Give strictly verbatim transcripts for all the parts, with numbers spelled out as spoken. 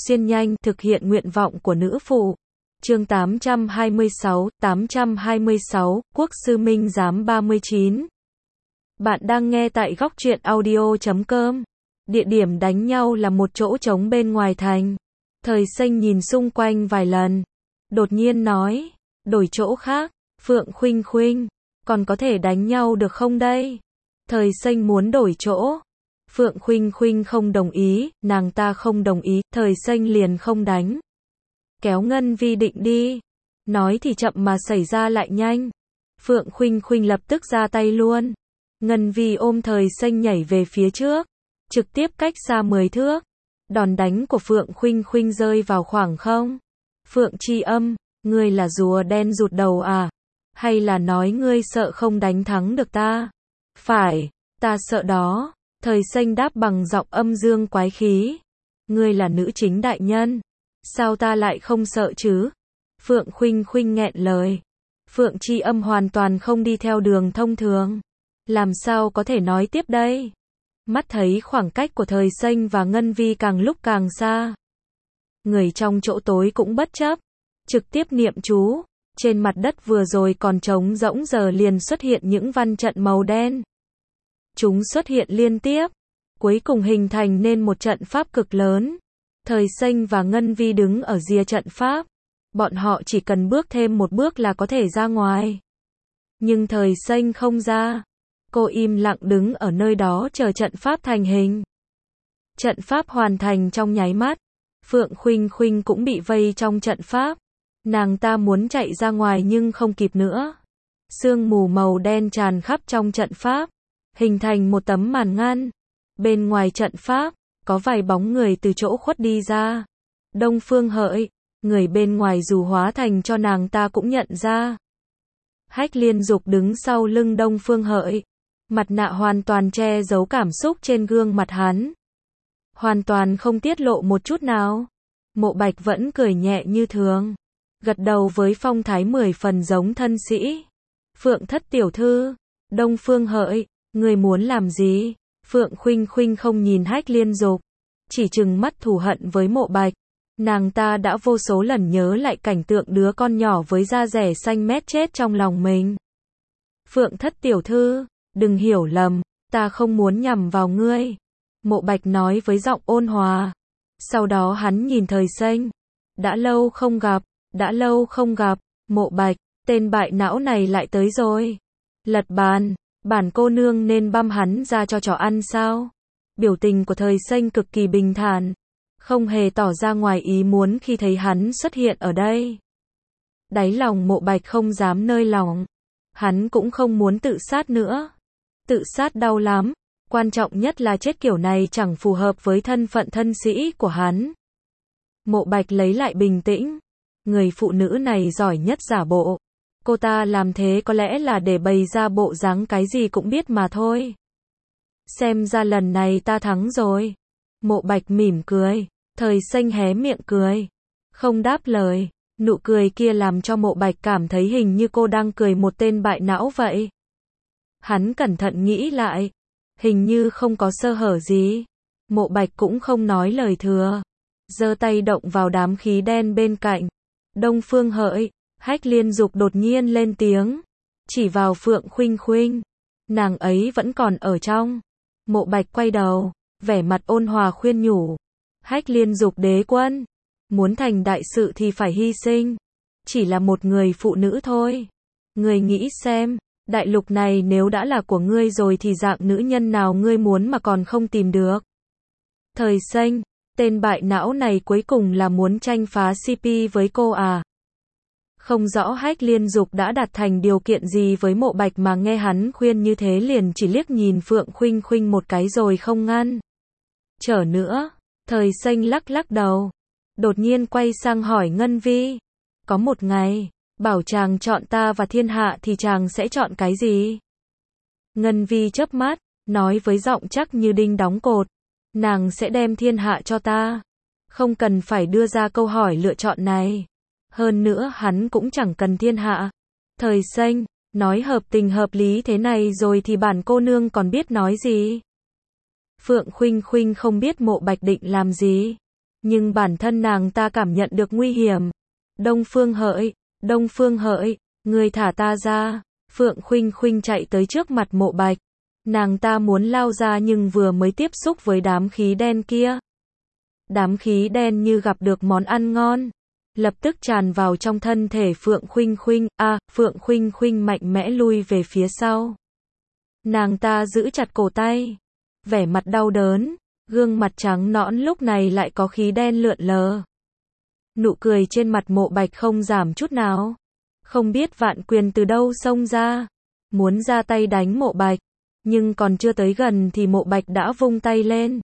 xuyên nhanh, thực hiện nguyện vọng của nữ phụ. Chương tám trăm hai mươi sáu, tám trăm hai mươi sáu, Quốc sư Minh giám ba mươi chín. Bạn đang nghe tại góc truyện audio chấm com. Địa điểm đánh nhau là một chỗ trống bên ngoài thành. Thời Xanh nhìn xung quanh vài lần, đột nhiên nói, đổi chỗ khác. Phượng Khuynh Khuynh, còn có thể đánh nhau được không đây? Thời Xanh muốn đổi chỗ. Phượng Khuynh Khuynh không đồng ý, nàng ta không đồng ý, Thời Xanh liền không đánh. Kéo Ngân Vi định đi. Nói thì chậm mà xảy ra lại nhanh. Phượng Khuynh Khuynh lập tức ra tay luôn. Ngân Vi ôm Thời Xanh nhảy về phía trước, trực tiếp cách xa mười thước. Đòn đánh của Phượng Khuynh Khuynh rơi vào khoảng không. Phượng Tri Âm, ngươi là rùa đen rụt đầu à? Hay là nói ngươi sợ không đánh thắng được ta? Phải, ta sợ đó. Thời Xanh đáp bằng giọng âm dương quái khí. Ngươi là nữ chính đại nhân, sao ta lại không sợ chứ? Phượng Khuynh Khuynh nghẹn lời. Phượng Tri Âm hoàn toàn không đi theo đường thông thường. Làm sao có thể nói tiếp đây? Mắt thấy khoảng cách của Thời Xanh và Ngân Vi càng lúc càng xa. Người trong chỗ tối cũng bất chấp, trực tiếp niệm chú. Trên mặt đất vừa rồi còn trống rỗng giờ liền xuất hiện những văn trận màu đen. Chúng xuất hiện liên tiếp, cuối cùng hình thành nên một trận pháp cực lớn. Thời Xanh và Ngân Vi đứng ở rìa trận pháp. Bọn họ chỉ cần bước thêm một bước là có thể ra ngoài. Nhưng Thời Xanh không ra. Cô im lặng đứng ở nơi đó chờ trận pháp thành hình. Trận pháp hoàn thành trong nháy mắt. Phượng Khuynh Khuynh cũng bị vây trong trận pháp. Nàng ta muốn chạy ra ngoài nhưng không kịp nữa. Sương mù màu đen tràn khắp trong trận pháp, hình thành một tấm màn ngăn. Bên ngoài trận pháp, có vài bóng người từ chỗ khuất đi ra. Đông Phương Hợi, người bên ngoài dù hóa thành cho nàng ta cũng nhận ra. Hách Liên Dục đứng sau lưng Đông Phương Hợi. Mặt nạ hoàn toàn che giấu cảm xúc trên gương mặt hắn. Hoàn toàn không tiết lộ một chút nào. Mộ Bạch vẫn cười nhẹ như thường, gật đầu với phong thái mười phần giống thân sĩ. Phượng thất tiểu thư, Đông Phương Hợi, người muốn làm gì? Phượng Khuynh Khuynh không nhìn Hách Liên Dục, chỉ trừng mắt thù hận với Mộ Bạch. Nàng ta đã vô số lần nhớ lại cảnh tượng đứa con nhỏ với da rẻ xanh mét chết trong lòng mình. Phượng thất tiểu thư, đừng hiểu lầm, ta không muốn nhằm vào ngươi. Mộ Bạch nói với giọng ôn hòa. Sau đó hắn nhìn Thời Xanh. Đã lâu không gặp, đã lâu không gặp, Mộ Bạch, tên bại não này lại tới rồi. Lật bàn, bản cô nương nên băm hắn ra cho chó ăn sao? Biểu tình của Thời Xanh cực kỳ bình thản, không hề tỏ ra ngoài ý muốn khi thấy hắn xuất hiện ở đây. Đáy lòng Mộ Bạch không dám nơi lỏng. Hắn cũng không muốn tự sát nữa. Tự sát đau lắm. Quan trọng nhất là chết kiểu này chẳng phù hợp với thân phận thân sĩ của hắn. Mộ Bạch lấy lại bình tĩnh. Người phụ nữ này giỏi nhất giả bộ. Cô ta làm thế có lẽ là để bày ra bộ dáng cái gì cũng biết mà thôi. Xem ra lần này ta thắng rồi. Mộ Bạch mỉm cười. Thời Xanh hé miệng cười, không đáp lời. Nụ cười kia làm cho Mộ Bạch cảm thấy hình như cô đang cười một tên bại não vậy. Hắn cẩn thận nghĩ lại, hình như không có sơ hở gì. Mộ Bạch cũng không nói lời thừa, giơ tay động vào đám khí đen bên cạnh. Đông Phương Hợi, Hách Liên Dục đột nhiên lên tiếng, chỉ vào Phượng Khuynh Khuynh. Nàng ấy vẫn còn ở trong. Mộ Bạch quay đầu, vẻ mặt ôn hòa khuyên nhủ. Hách Liên Dục đế quân, muốn thành đại sự thì phải hy sinh. Chỉ là một người phụ nữ thôi. Ngươi nghĩ xem, đại lục này nếu đã là của ngươi rồi thì dạng nữ nhân nào ngươi muốn mà còn không tìm được. Thời Xanh, tên bại não này cuối cùng là muốn tranh phá xê pê với cô à? Không rõ Hách Liên Dục đã đặt thành điều kiện gì với Mộ Bạch mà nghe hắn khuyên như thế liền chỉ liếc nhìn Phượng Khuynh Khuynh một cái rồi không ngăn trở nữa. Thời Xanh lắc lắc đầu, đột nhiên quay sang hỏi Ngân Vi. Có một ngày, bảo chàng chọn ta và thiên hạ thì chàng sẽ chọn cái gì? Ngân Vi chớp mắt, nói với giọng chắc như đinh đóng cột. Nàng sẽ đem thiên hạ cho ta. Không cần phải đưa ra câu hỏi lựa chọn này. Hơn nữa hắn cũng chẳng cần thiên hạ. Thời Xanh, nói hợp tình hợp lý thế này rồi thì bản cô nương còn biết nói gì? Phượng Khuynh Khuynh không biết Mộ Bạch định làm gì. Nhưng bản thân nàng ta cảm nhận được nguy hiểm. Đông Phương Hợi, Đông Phương Hợi, người thả ta ra. Phượng Khuynh Khuynh chạy tới trước mặt Mộ Bạch. Nàng ta muốn lao ra nhưng vừa mới tiếp xúc với đám khí đen kia. Đám khí đen như gặp được món ăn ngon. Lập tức tràn vào trong thân thể Phượng Khuynh Khuynh, a, à, Phượng Khuynh Khuynh mạnh mẽ lui về phía sau. Nàng ta giữ chặt cổ tay, vẻ mặt đau đớn, gương mặt trắng nõn lúc này lại có khí đen lượn lờ. Nụ cười trên mặt Mộ Bạch không giảm chút nào. Không biết Vạn Quyền từ đâu xông ra, muốn ra tay đánh Mộ Bạch, nhưng còn chưa tới gần thì Mộ Bạch đã vung tay lên.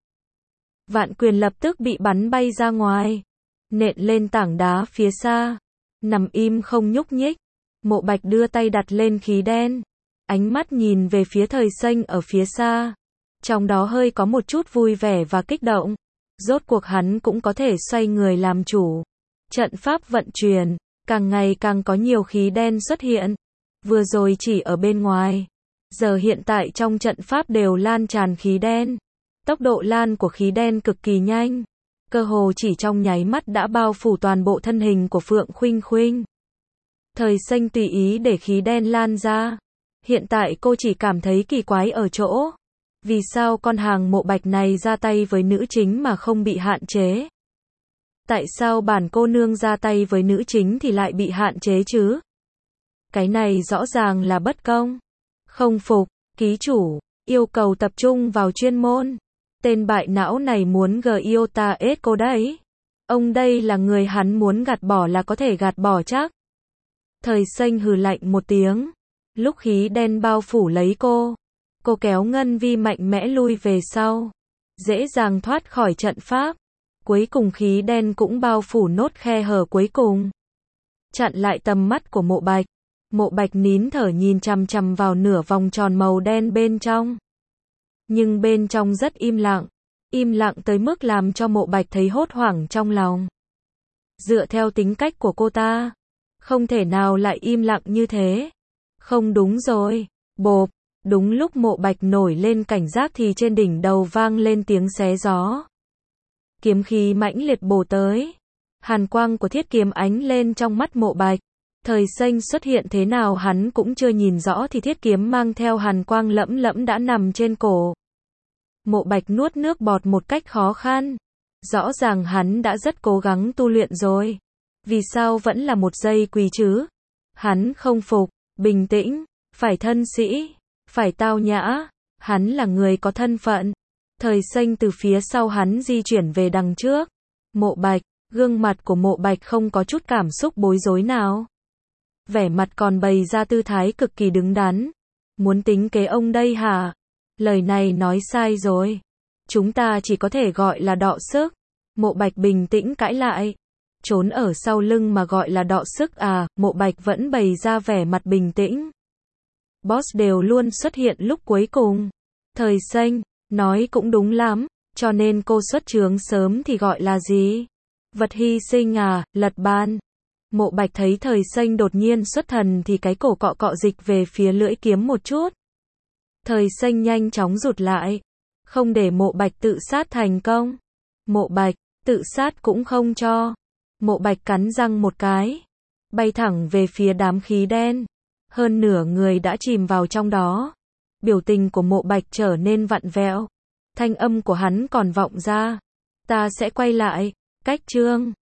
Vạn Quyền lập tức bị bắn bay ra ngoài, nện lên tảng đá phía xa, nằm im không nhúc nhích. Mộ Bạch đưa tay đặt lên khí đen, ánh mắt nhìn về phía Thời Xanh ở phía xa, trong đó hơi có một chút vui vẻ và kích động. Rốt cuộc hắn cũng có thể xoay người làm chủ. Trận pháp vận chuyển, càng ngày càng có nhiều khí đen xuất hiện. Vừa rồi chỉ ở bên ngoài, giờ hiện tại trong trận pháp đều lan tràn khí đen. Tốc độ lan của khí đen cực kỳ nhanh, cơ hồ chỉ trong nháy mắt đã bao phủ toàn bộ thân hình của Phượng Khuynh Khuynh. Thời Xanh tùy ý để khí đen lan ra. Hiện tại cô chỉ cảm thấy kỳ quái ở chỗ, vì sao con hàng Mộ Bạch này ra tay với nữ chính mà không bị hạn chế? Tại sao bản cô nương ra tay với nữ chính thì lại bị hạn chế chứ? Cái này rõ ràng là bất công. Không phục, ký chủ, yêu cầu tập trung vào chuyên môn. Tên bại não này muốn Gyota ết cô đấy. Ông đây là người hắn muốn gạt bỏ là có thể gạt bỏ chắc. Thời Xanh hừ lạnh một tiếng. Lúc khí đen bao phủ lấy cô, cô kéo Ngân Vi mạnh mẽ lui về sau, dễ dàng thoát khỏi trận pháp. Cuối cùng khí đen cũng bao phủ nốt khe hở cuối cùng, chặn lại tầm mắt của Mộ Bạch. Mộ Bạch nín thở nhìn chằm chằm vào nửa vòng tròn màu đen bên trong. Nhưng bên trong rất im lặng, im lặng tới mức làm cho Mộ Bạch thấy hốt hoảng trong lòng. Dựa theo tính cách của cô ta, không thể nào lại im lặng như thế. Không đúng rồi, bộp, đúng lúc Mộ Bạch nổi lên cảnh giác thì trên đỉnh đầu vang lên tiếng xé gió. Kiếm khí mãnh liệt bổ tới. Hàn quang của thiết kiếm ánh lên trong mắt Mộ Bạch. Thời Xanh xuất hiện thế nào hắn cũng chưa nhìn rõ thì thiết kiếm mang theo hàn quang lẫm lẫm đã nằm trên cổ. Mộ Bạch nuốt nước bọt một cách khó khăn. Rõ ràng hắn đã rất cố gắng tu luyện rồi. Vì sao vẫn là một giây quỳ chứ? Hắn không phục, bình tĩnh, phải thân sĩ, phải tao nhã. Hắn là người có thân phận. Thời Xanh từ phía sau hắn di chuyển về đằng trước. Mộ Bạch, gương mặt của Mộ Bạch không có chút cảm xúc bối rối nào. Vẻ mặt còn bày ra tư thái cực kỳ đứng đắn. Muốn tính kế ông đây hả? Lời này nói sai rồi. Chúng ta chỉ có thể gọi là đọ sức. Mộ Bạch bình tĩnh cãi lại. Trốn ở sau lưng mà gọi là đọ sức à? Mộ Bạch vẫn bày ra vẻ mặt bình tĩnh. Boss đều luôn xuất hiện lúc cuối cùng. Thời Xanh, nói cũng đúng lắm, cho nên cô xuất chướng sớm thì gọi là gì? Vật hy sinh à, lật bàn. Mộ Bạch thấy Thời Xanh đột nhiên xuất thần thì cái cổ cọ cọ dịch về phía lưỡi kiếm một chút. Thời Xanh nhanh chóng rụt lại, không để Mộ Bạch tự sát thành công. Mộ Bạch, tự sát cũng không cho. Mộ Bạch cắn răng một cái, bay thẳng về phía đám khí đen. Hơn nửa người đã chìm vào trong đó. Biểu tình của Mộ Bạch trở nên vặn vẹo. Thanh âm của hắn còn vọng ra. Ta sẽ quay lại. Cách chương